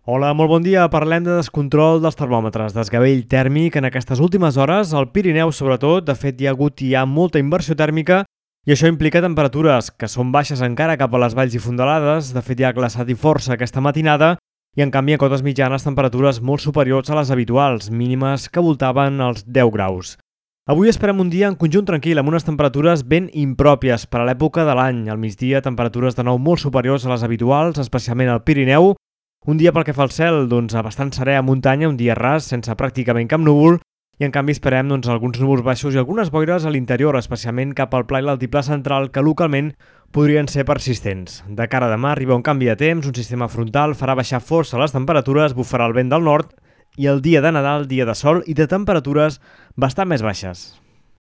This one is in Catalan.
Hola, molt bon dia. Parlem de descontrol dels termòmetres, desgavell tèrmic en aquestes últimes hores, al Pirineu sobretot. De fet, hi ha hagut i hi ha molta inversió tèrmica i això implica temperatures que són baixes encara cap a les valls i fondalades. De fet, hi ha glaçat i força aquesta matinada i, en canvi, a cotes mitjanes, temperatures molt superiors a les habituals, mínimes que voltaven els 10 graus. Avui esperem un dia en conjunt tranquil, amb unes temperatures ben impròpies per a l'època de l'any. Al migdia, temperatures de nou molt superiors a les habituals, especialment al Pirineu. Un dia pel que fa al cel, bastant serè a muntanya, un dia ras, sense pràcticament cap núvol, i en canvi esperem alguns núvols baixos i algunes boires a l'interior, especialment cap al pla i l'altiplà central, que localment podrien ser persistents. De cara a demà arriba un canvi de temps, un sistema frontal farà baixar força les temperatures, bufarà el vent del nord, i el dia de Nadal, dia de sol i de temperatures bastant més baixes.